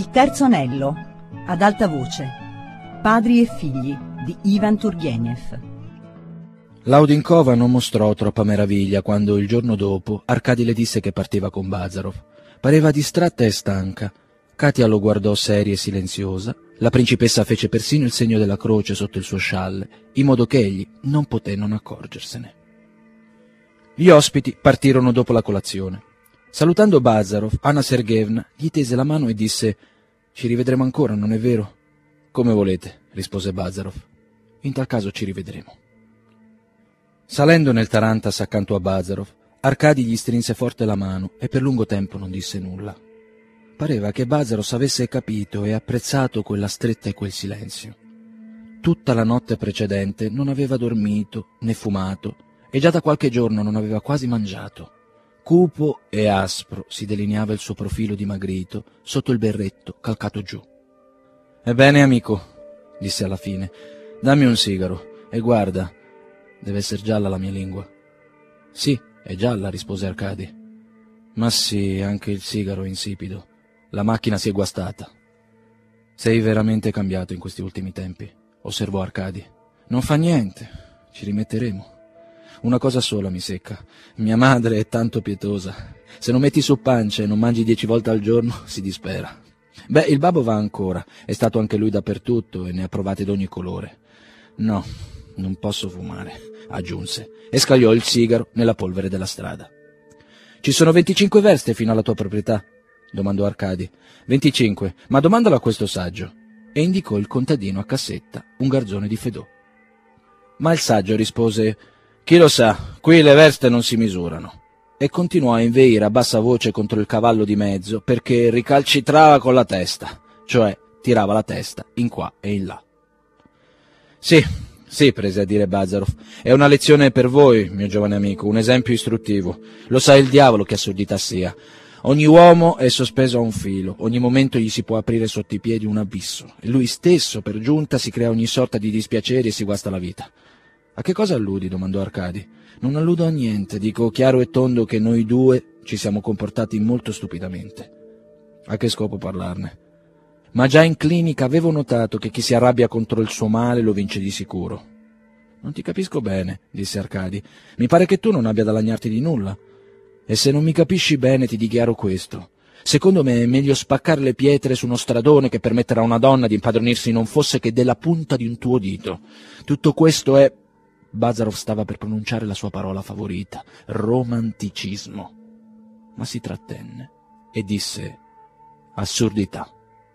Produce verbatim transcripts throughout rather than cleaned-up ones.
Il terzo anello, ad alta voce. Padri e figli di Ivan Turgenev. Laudinkova non mostrò troppa meraviglia quando, il giorno dopo, Arkady le disse che partiva con Bazarov. Pareva distratta e stanca. Katia lo guardò seria e silenziosa. La principessa fece persino il segno della croce sotto il suo scialle, in modo che egli non poté non accorgersene. Gli ospiti partirono dopo la colazione. Salutando Bazarov, Anna Sergeevna gli tese la mano e disse: «Ci rivedremo ancora, non è vero?» «Come volete», rispose Bazarov. «In tal caso ci rivedremo». Salendo nel tarantas accanto a Bazarov, Arkady gli strinse forte la mano e per lungo tempo non disse nulla. Pareva che Bazarov avesse capito e apprezzato quella stretta e quel silenzio. Tutta la notte precedente non aveva dormito né fumato e già da qualche giorno non aveva quasi mangiato. Cupo e aspro si delineava il suo profilo dimagrito sotto il berretto calcato giù. «Ebbene, amico», disse alla fine, «dammi un sigaro e guarda, deve essere gialla la mia lingua». «Sì, è gialla», rispose Arkady. «Ma sì, anche il sigaro è insipido. La macchina si è guastata». «Sei veramente cambiato in questi ultimi tempi», osservò Arkady. «Non fa niente, ci rimetteremo. Una cosa sola mi secca. Mia madre è tanto pietosa. Se non metti su pancia e non mangi dieci volte al giorno, si dispera. Beh, il babbo va ancora, è stato anche lui dappertutto e ne ha provate d'ogni colore. No, non posso fumare», aggiunse, e scagliò il sigaro nella polvere della strada. «Ci sono venticinque verste fino alla tua proprietà?» domandò Arkady. «venticinque, ma domandalo a questo saggio», e indicò il contadino a cassetta, un garzone di Fedò. Ma il saggio rispose: «Chi lo sa, qui le verste non si misurano», e continuò a inveire a bassa voce contro il cavallo di mezzo perché ricalcitrava con la testa, cioè tirava la testa in qua e in là. «Sì, sì», prese a dire Bazarov, «è una lezione per voi, mio giovane amico, un esempio istruttivo. Lo sa il diavolo che assurdità sia. Ogni uomo è sospeso a un filo, ogni momento gli si può aprire sotto i piedi un abisso, e lui stesso, per giunta, si crea ogni sorta di dispiaceri e si guasta la vita». «A che cosa alludi?» domandò Arkady. «Non alludo a niente, dico chiaro e tondo che noi due ci siamo comportati molto stupidamente». «A che scopo parlarne?» «Ma già in clinica avevo notato che chi si arrabbia contro il suo male lo vince di sicuro». «Non ti capisco bene», disse Arkady. «Mi pare che tu non abbia da lagnarti di nulla. E se non mi capisci bene ti dichiaro questo. Secondo me è meglio spaccare le pietre su uno stradone che permettere a una donna di impadronirsi non fosse che della punta di un tuo dito. Tutto questo è...» Bazarov stava per pronunciare la sua parola favorita, romanticismo, ma si trattenne e disse: «Assurdità.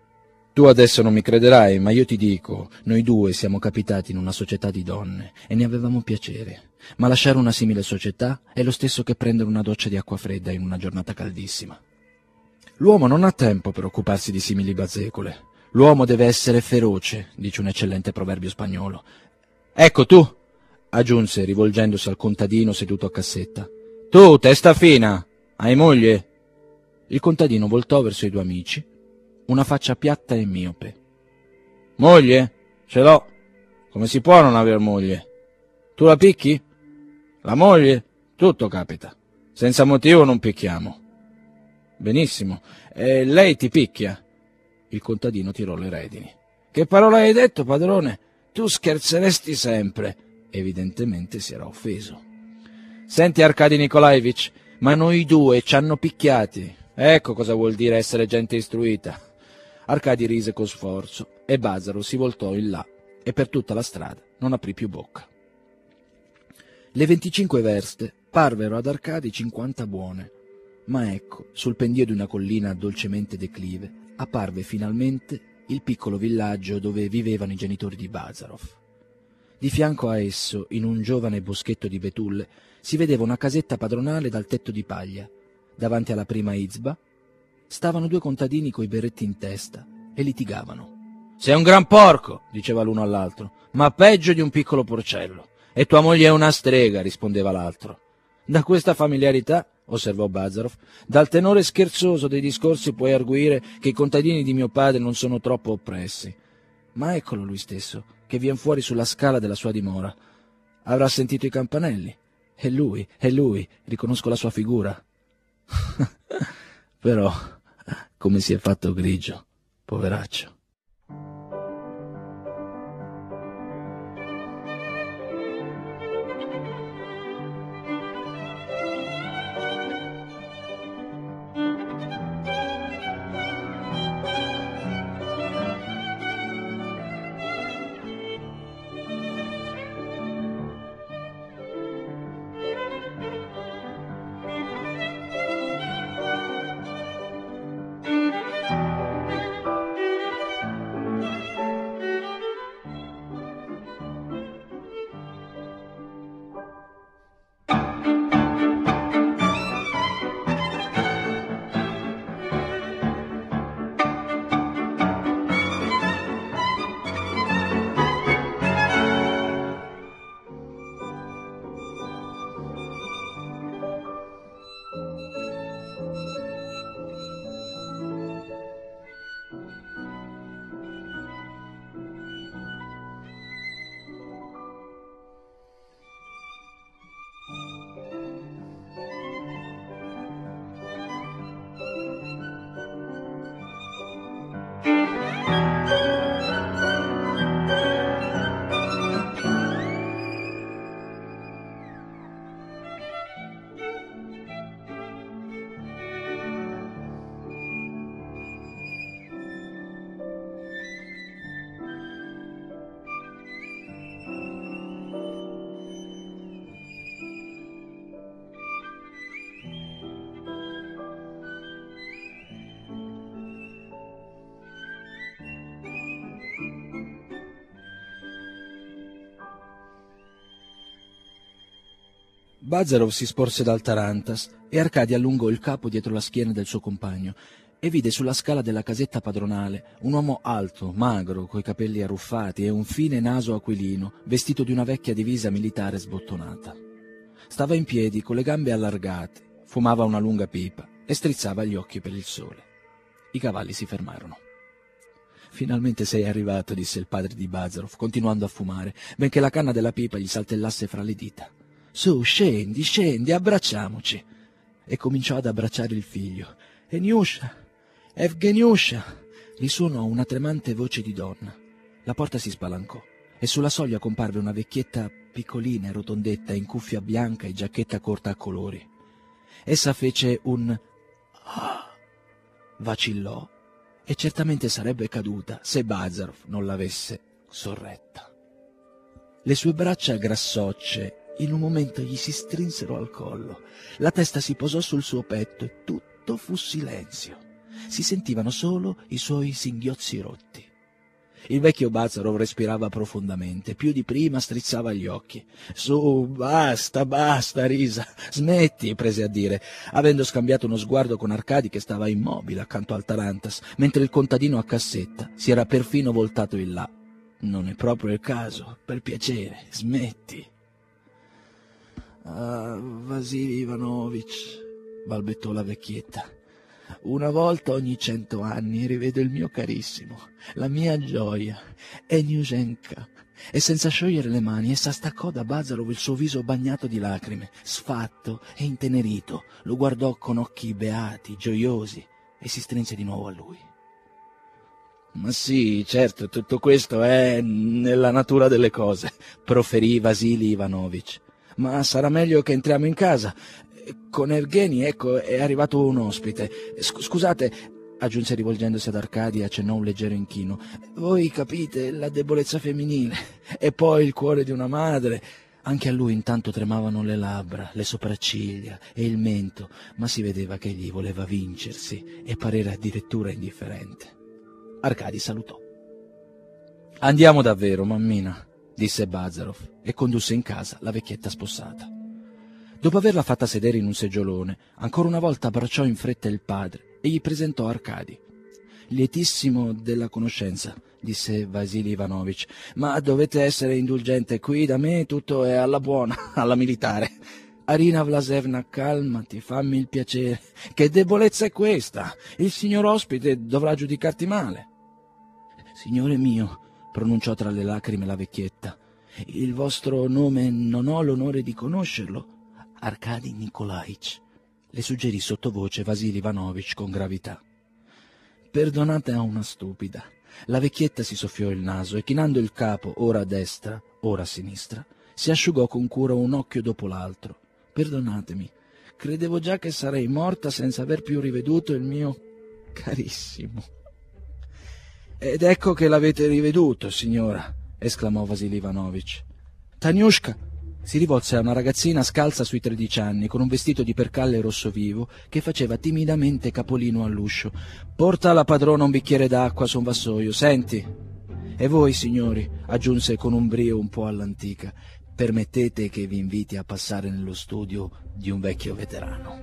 Tu adesso non mi crederai, ma io ti dico, noi due siamo capitati in una società di donne e ne avevamo piacere, ma lasciare una simile società è lo stesso che prendere una doccia di acqua fredda in una giornata caldissima. L'uomo non ha tempo per occuparsi di simili bazzecole. L'uomo deve essere feroce», dice un eccellente proverbio spagnolo. «Ecco tu», aggiunse rivolgendosi al contadino seduto a cassetta, «tu, testa fina, hai moglie?» Il contadino voltò verso i due amici, una faccia piatta e miope. «Moglie? Ce l'ho. Come si può non aver moglie? Tu la picchi? La moglie? Tutto capita. Senza motivo non picchiamo». «Benissimo. E lei ti picchia?» Il contadino tirò le redini. «Che parola hai detto, padrone? Tu scherzeresti sempre». Evidentemente si era offeso. «Senti, Arkady Nikolaevich, ma noi due ci hanno picchiati. Ecco cosa vuol dire essere gente istruita». Arkady rise con sforzo e Bazarov si voltò in là e per tutta la strada non aprì più bocca. Le venticinque verste parvero ad Arkady cinquanta buone, ma ecco, sul pendio di una collina dolcemente declive, apparve finalmente il piccolo villaggio dove vivevano i genitori di Bazarov. Di fianco a esso, in un giovane boschetto di betulle, si vedeva una casetta padronale dal tetto di paglia. Davanti alla prima izba stavano due contadini coi berretti in testa e litigavano. «Sei un gran porco», diceva l'uno all'altro, «ma peggio di un piccolo porcello. E tua moglie è una strega», rispondeva l'altro. «Da questa familiarità», osservò Bazarov, «dal tenore scherzoso dei discorsi puoi arguire che i contadini di mio padre non sono troppo oppressi. Ma eccolo lui stesso, che vien fuori sulla scala della sua dimora. Avrà sentito i campanelli. È lui, è lui, riconosco la sua figura. Però, come si è fatto grigio. Poveraccio. Bazarov si sporse dal tarantas e Arkady allungò il capo dietro la schiena del suo compagno e vide sulla scala della casetta padronale un uomo alto, magro, coi capelli arruffati e un fine naso aquilino, vestito di una vecchia divisa militare sbottonata. Stava in piedi, con le gambe allargate, fumava una lunga pipa e strizzava gli occhi per il sole. I cavalli si fermarono. «Finalmente sei arrivato», disse il padre di Bazarov, continuando a fumare, benché la canna della pipa gli saltellasse fra le dita. «Su, scendi, scendi, abbracciamoci!» E cominciò ad abbracciare il figlio. «Eniusha, Evgeniusha!» risuonò una tremante voce di donna. La porta si spalancò e sulla soglia comparve una vecchietta piccolina e rotondetta in cuffia bianca e giacchetta corta a colori. Essa fece un «ah», vacillò e certamente sarebbe caduta se Bazarov non l'avesse sorretta. Le sue braccia grassocce in un momento gli si strinsero al collo, la testa si posò sul suo petto e tutto fu silenzio. Si sentivano solo i suoi singhiozzi rotti. Il vecchio Bazarov respirava profondamente, più di prima strizzava gli occhi. «Su, basta, basta, Risa, smetti», prese a dire, avendo scambiato uno sguardo con Arkady che stava immobile accanto al tarantas, mentre il contadino a cassetta si era perfino voltato in là. «Non è proprio il caso, per piacere, smetti». «Ah, Vasili Ivanovich», balbettò la vecchietta, «una volta ogni cento anni rivedo il mio carissimo, la mia gioia, Eniushenka». E senza sciogliere le mani essa staccò da Bazarov il suo viso bagnato di lacrime, sfatto e intenerito, lo guardò con occhi beati, gioiosi, e si strinse di nuovo a lui. «Ma sì, certo, tutto questo è nella natura delle cose», proferì Vasili Ivanovich. «Ma sarà meglio che entriamo in casa. Con Evgeny, ecco, è arrivato un ospite. Scusate», aggiunse rivolgendosi ad Arkady e accennò un leggero inchino, «voi capite la debolezza femminile, e poi il cuore di una madre». Anche a lui intanto tremavano le labbra, le sopracciglia e il mento, ma si vedeva che egli voleva vincersi e parere addirittura indifferente. Arkady salutò. «Andiamo davvero, mammina», disse Bazarov e condusse in casa la vecchietta spossata. Dopo averla fatta sedere in un seggiolone, ancora una volta abbracciò in fretta il padre e gli presentò Arkady. «Lietissimo della conoscenza», disse Vasili Ivanovich, «ma dovete essere indulgente, qui da me tutto è alla buona, alla militare». «Arina Vlasevna, calmati, fammi il piacere. Che debolezza è questa? Il signor ospite dovrà giudicarti male». «Signore mio», pronunciò tra le lacrime la vecchietta, «il vostro nome non ho l'onore di conoscerlo». «Arkady Nikolaich», le suggerì sottovoce Vasili Ivanovich con gravità. Perdonate a una stupida. La vecchietta si soffiò il naso e, chinando il capo ora a destra, ora a sinistra, si asciugò con cura un occhio dopo l'altro. Perdonatemi, credevo già che sarei morta senza aver più riveduto il mio carissimo. Ed ecco che l'avete riveduto, signora, esclamò Vasilij Ivanovich. Taniushka! Si rivolse a una ragazzina scalza sui tredici anni, con un vestito di percalle rosso vivo, che faceva timidamente capolino all'uscio. Porta alla padrona un bicchiere d'acqua su un vassoio, senti. E voi, signori, aggiunse con un brio un po' all'antica, permettete che vi inviti a passare nello studio di un vecchio veterano.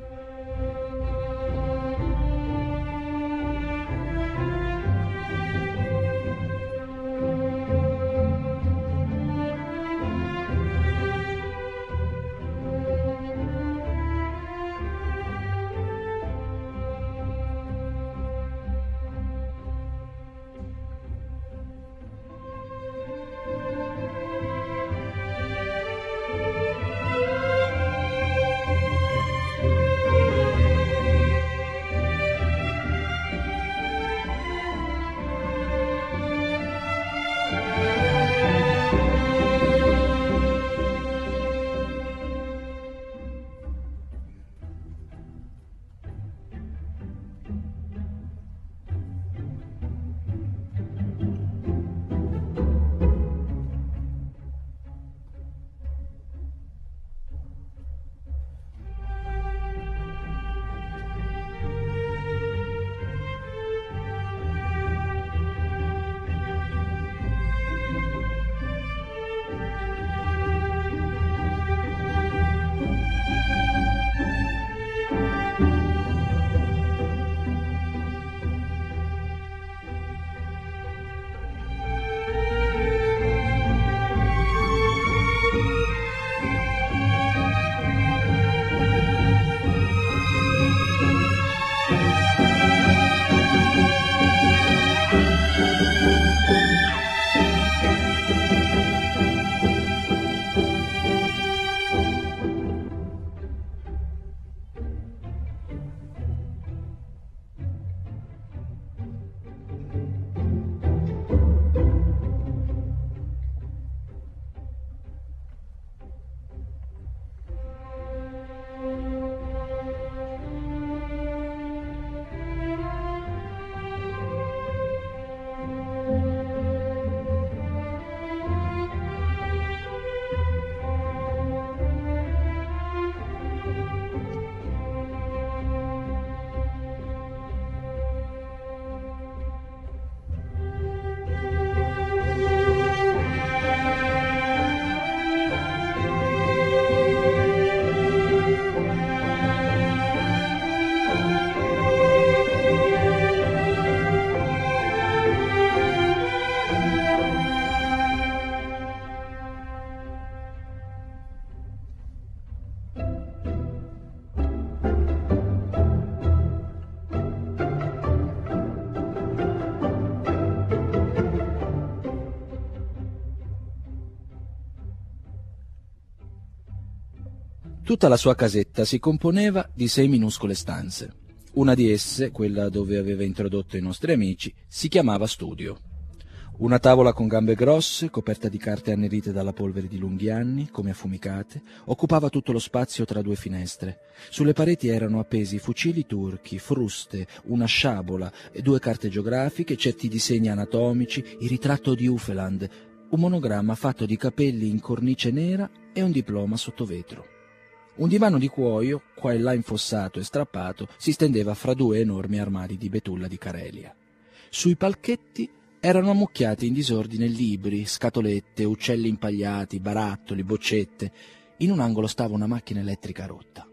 Tutta la sua casetta si componeva di sei minuscole stanze. Una di esse, quella dove aveva introdotto i nostri amici, si chiamava studio. Una tavola con gambe grosse, coperta di carte annerite dalla polvere di lunghi anni, come affumicate, occupava tutto lo spazio tra due finestre. Sulle pareti erano appesi fucili turchi, fruste, una sciabola, due carte geografiche, certi disegni anatomici, il ritratto di Ufeland, un monogramma fatto di capelli in cornice nera e un diploma sotto vetro. Un divano di cuoio, qua e là infossato e strappato, si stendeva fra due enormi armadi di betulla di Carelia. Sui palchetti erano ammucchiati in disordine libri, scatolette, uccelli impagliati, barattoli, boccette. In un angolo stava una macchina elettrica rotta.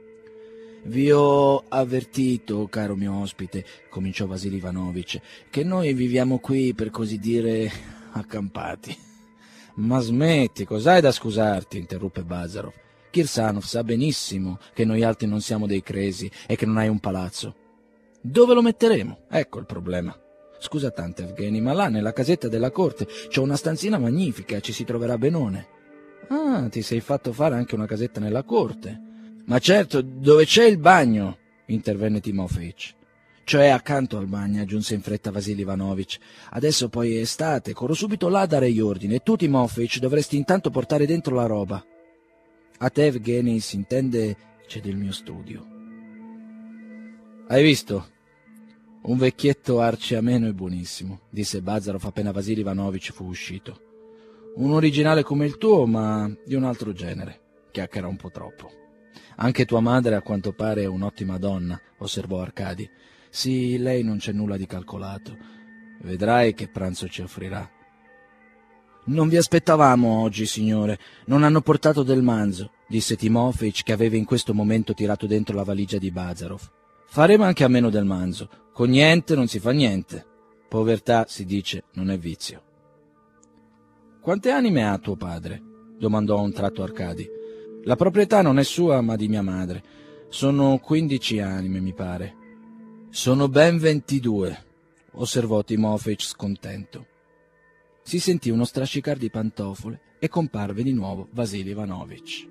«Vi ho avvertito, caro mio ospite», cominciò Vasilij Ivanovich, «che noi viviamo qui, per così dire, accampati». «Ma smetti, cos'hai da scusarti?» interruppe Bazarov. Kirsanov sa benissimo che noi altri non siamo dei cresi e che non hai un palazzo. Dove lo metteremo? Ecco il problema. Scusa tanto, Evgeny, ma là nella casetta della corte c'è una stanzina magnifica, ci si troverà benone. Ah, ti sei fatto fare anche una casetta nella corte. Ma certo, dove c'è il bagno? Intervenne Timofeich. Cioè accanto al bagno, aggiunse in fretta Vasilij Ivanovich. Adesso poi è estate, corro subito là a dare gli ordini, e tu, Timofeich, dovresti intanto portare dentro la roba. A te, Evgenij, si intende, c'è del mio studio. Hai visto? Un vecchietto arciameno e buonissimo, disse Bazarov appena Vasilij Ivanovich fu uscito. Un originale come il tuo, ma di un altro genere. Chiacchiera un po' troppo. Anche tua madre, a quanto pare, è un'ottima donna, osservò Arkady. Sì, lei non c'è nulla di calcolato. Vedrai che pranzo ci offrirà. Non vi aspettavamo oggi, signore. Non hanno portato del manzo, disse Timofeich, che aveva in questo momento tirato dentro la valigia di Bazarov. Faremo anche a meno del manzo. Con niente non si fa niente. Povertà, si dice, non è vizio. Quante anime ha tuo padre? Domandò a un tratto Arkady. La proprietà non è sua, ma di mia madre. Sono quindici anime, mi pare. Sono ben ventidue, osservò Timofeich scontento. Si sentì uno strascicar di pantofole e comparve di nuovo Vasilij Ivanovich.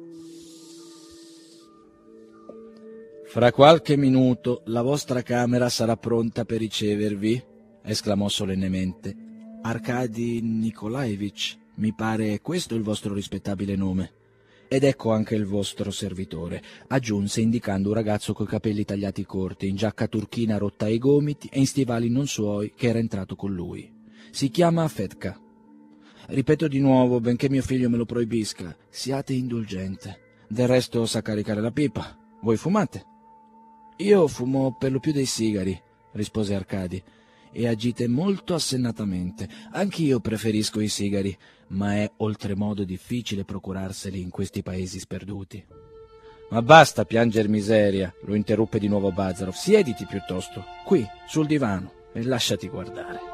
Fra qualche minuto la vostra camera sarà pronta per ricevervi, esclamò solennemente. Arkady Nikolaevich, mi pare questo il vostro rispettabile nome. Ed ecco anche il vostro servitore, aggiunse indicando un ragazzo coi capelli tagliati corti, in giacca turchina rotta ai gomiti e in stivali non suoi, che era entrato con lui. Si chiama Fedka. Ripeto di nuovo, benché mio figlio me lo proibisca, siate indulgente. Del resto sa caricare la pipa. Voi fumate? Io fumo per lo più dei sigari, rispose Arkady, e agite molto assennatamente. Anch'io preferisco i sigari, ma è oltremodo difficile procurarseli in questi paesi sperduti. Ma basta pianger miseria, lo interruppe di nuovo Bazarov. Siediti piuttosto, qui, sul divano, e lasciati guardare.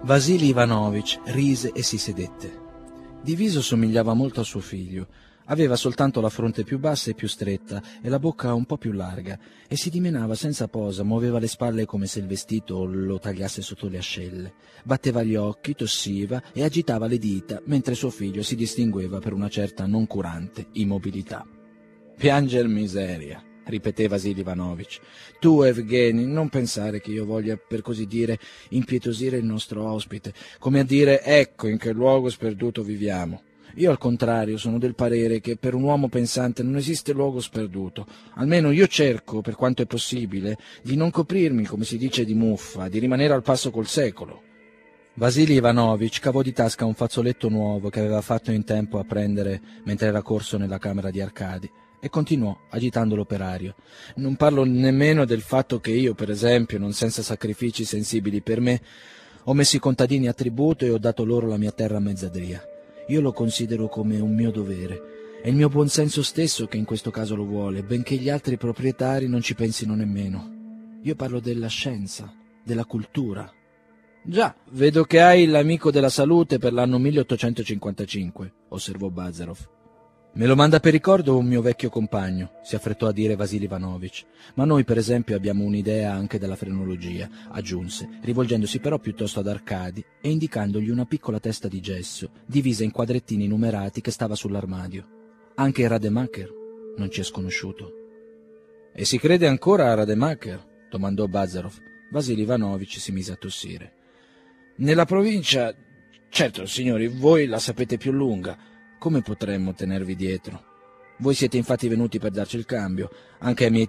Vasily Ivanovich rise e si sedette. Di viso somigliava molto a suo figlio. Aveva soltanto la fronte più bassa e più stretta e la bocca un po' più larga e si dimenava senza posa, muoveva le spalle come se il vestito lo tagliasse sotto le ascelle. Batteva gli occhi, tossiva e agitava le dita, mentre suo figlio si distingueva per una certa noncurante immobilità. «Pianger miseria», ripeteva Vasily Ivanovich. «Tu, Evgeny, non pensare che io voglia, per così dire, impietosire il nostro ospite, come a dire, ecco in che luogo sperduto viviamo. Io, al contrario, sono del parere che per un uomo pensante non esiste luogo sperduto. Almeno io cerco, per quanto è possibile, di non coprirmi, come si dice, di muffa, di rimanere al passo col secolo». Vasily Ivanovich cavò di tasca un fazzoletto nuovo che aveva fatto in tempo a prendere mentre era corso nella camera di Arkady e continuò, agitando l'operario. «Non parlo nemmeno del fatto che io, per esempio, non senza sacrifici sensibili per me, ho messo i contadini a tributo e ho dato loro la mia terra a mezzadria. Io lo considero come un mio dovere. È il mio buonsenso stesso che in questo caso lo vuole, benché gli altri proprietari non ci pensino nemmeno. Io parlo della scienza, della cultura». «Già, vedo che hai l'amico della salute per l'anno milleottocentocinquantacinque», osservò Bazarov. «Me lo manda per ricordo un mio vecchio compagno», si affrettò a dire Vasily Ivanovich. «Ma noi, per esempio, abbiamo un'idea anche della frenologia», aggiunse, rivolgendosi però piuttosto ad Arkady e indicandogli una piccola testa di gesso, divisa in quadrettini numerati che stava sull'armadio. «Anche Rademacher non ci è sconosciuto». «E si crede ancora a Rademacher?» domandò Bazarov. Vasily Ivanovich si mise a tossire. «Nella provincia, certo, signori, voi la sapete più lunga. Come potremmo tenervi dietro? Voi siete infatti venuti per darci il cambio. Anche ai miei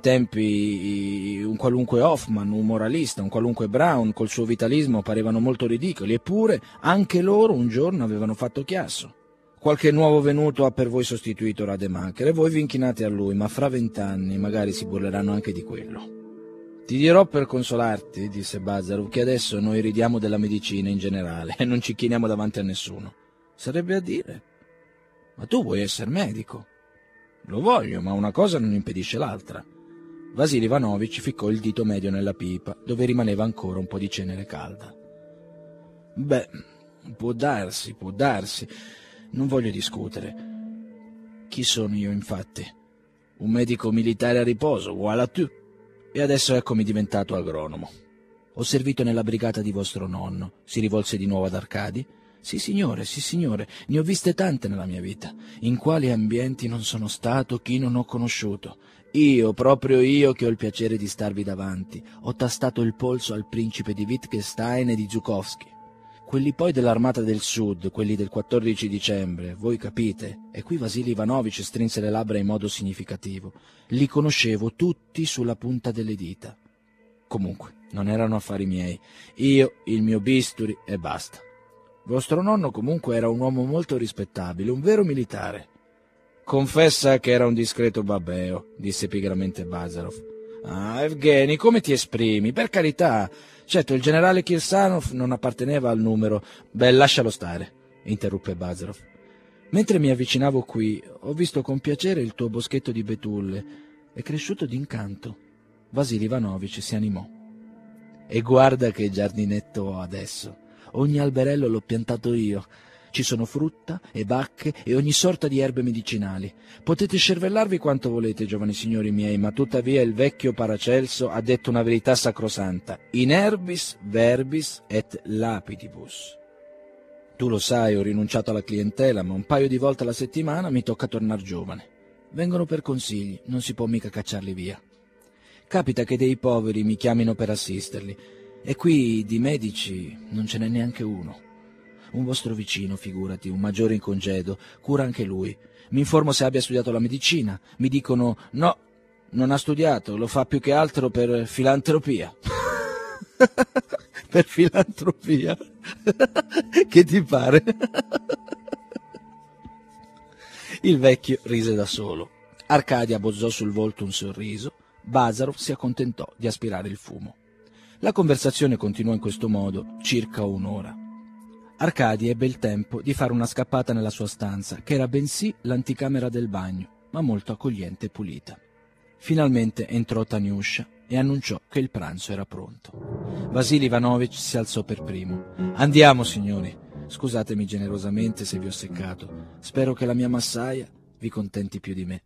tempi un qualunque Hoffman, un moralista, un qualunque Brown col suo vitalismo parevano molto ridicoli, eppure anche loro un giorno avevano fatto chiasso. Qualche nuovo venuto ha per voi sostituito Rademacher e voi vi inchinate a lui, ma fra vent'anni magari si burleranno anche di quello». «Ti dirò per consolarti», disse Bazarov, «che adesso noi ridiamo della medicina in generale e non ci chiniamo davanti a nessuno». «Sarebbe a dire. Ma tu vuoi essere medico?» «Lo voglio, ma una cosa non impedisce l'altra». Vasily Ivanovich ficcò il dito medio nella pipa, dove rimaneva ancora un po' di cenere calda. «Beh, può darsi, può darsi. Non voglio discutere. Chi sono io, infatti? Un medico militare a riposo, voilà tout. E adesso eccomi diventato agronomo. Ho servito nella brigata di vostro nonno», si rivolse di nuovo ad Arkady. «Sì, signore, sì, signore, ne ho viste tante nella mia vita. In quali ambienti non sono stato, chi non ho conosciuto. Io, proprio io, che ho il piacere di starvi davanti, ho tastato il polso al principe di Wittgenstein e di Zhukovsky. Quelli poi dell'Armata del Sud, quelli del quattordici dicembre, voi capite?» E qui Vasily Ivanovich strinse le labbra in modo significativo. «Li conoscevo tutti sulla punta delle dita. Comunque, non erano affari miei. Io, il mio bisturi e basta. Vostro nonno comunque era un uomo molto rispettabile, un vero militare». «Confessa che era un discreto babbeo», disse pigramente Bazarov. «Ah, Evgeny, come ti esprimi? Per carità. Certo, il generale Kirsanov non apparteneva al numero...» «Beh, lascialo stare», interruppe Bazarov. «Mentre mi avvicinavo qui, ho visto con piacere il tuo boschetto di betulle. È cresciuto d'incanto». Vasily Ivanovich si animò. «E guarda che giardinetto ho adesso. Ogni alberello l'ho piantato io. Ci sono frutta e bacche e ogni sorta di erbe medicinali. Potete scervellarvi quanto volete, giovani signori miei, ma tuttavia il vecchio Paracelso ha detto una verità sacrosanta: in herbis verbis et lapidibus. Tu lo sai, ho rinunciato alla clientela, ma un paio di volte alla settimana mi tocca tornar giovane. Vengono per consigli, non si può mica cacciarli via. Capita che dei poveri mi chiamino per assisterli, e qui di medici non ce n'è neanche uno. Un vostro vicino, figurati, un maggiore in congedo, cura anche lui. Mi informo se abbia studiato la medicina. Mi dicono, no, non ha studiato, lo fa più che altro per filantropia». «Per filantropia? Che ti pare?» Il vecchio rise da solo. Arkady abbozzò sul volto un sorriso. Bazarov si accontentò di aspirare il fumo. La conversazione continuò in questo modo circa un'ora. Arkady ebbe il tempo di fare una scappata nella sua stanza, che era bensì l'anticamera del bagno, ma molto accogliente e pulita. Finalmente entrò Taniuscia e annunciò che il pranzo era pronto. Vasili Ivanovic si alzò per primo. «Andiamo, signori. Scusatemi generosamente se vi ho seccato. Spero che la mia massaia vi contenti più di me».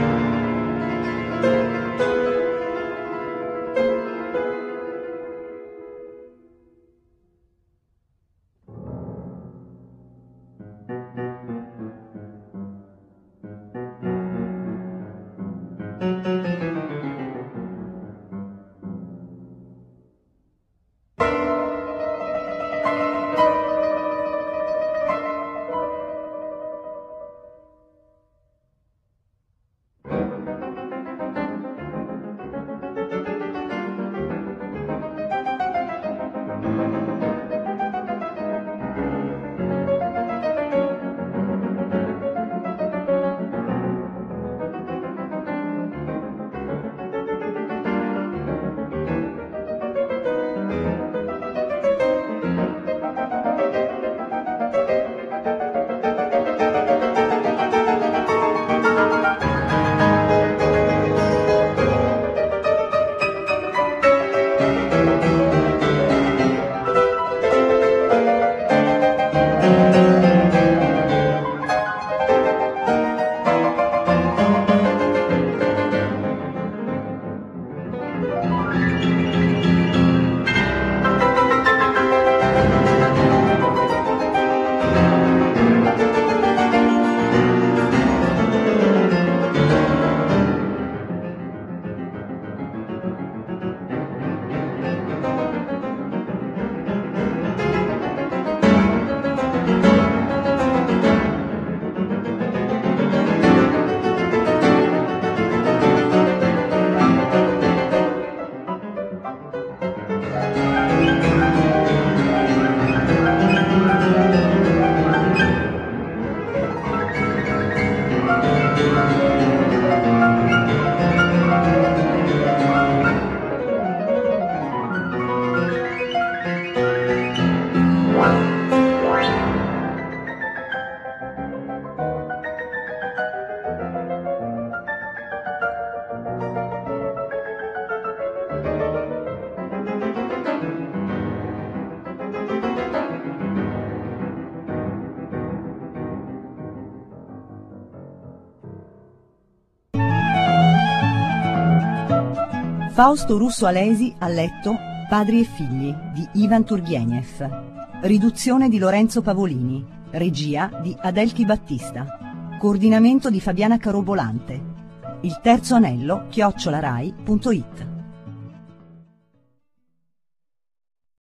Fausto Russo Alesi a letto Padri e figli di Ivan Turgenev. Riduzione di Lorenzo Pavolini. Regia di Adelchi Battista. Coordinamento di Fabiana Carobolante. Il terzo anello chiocciolarai punto it.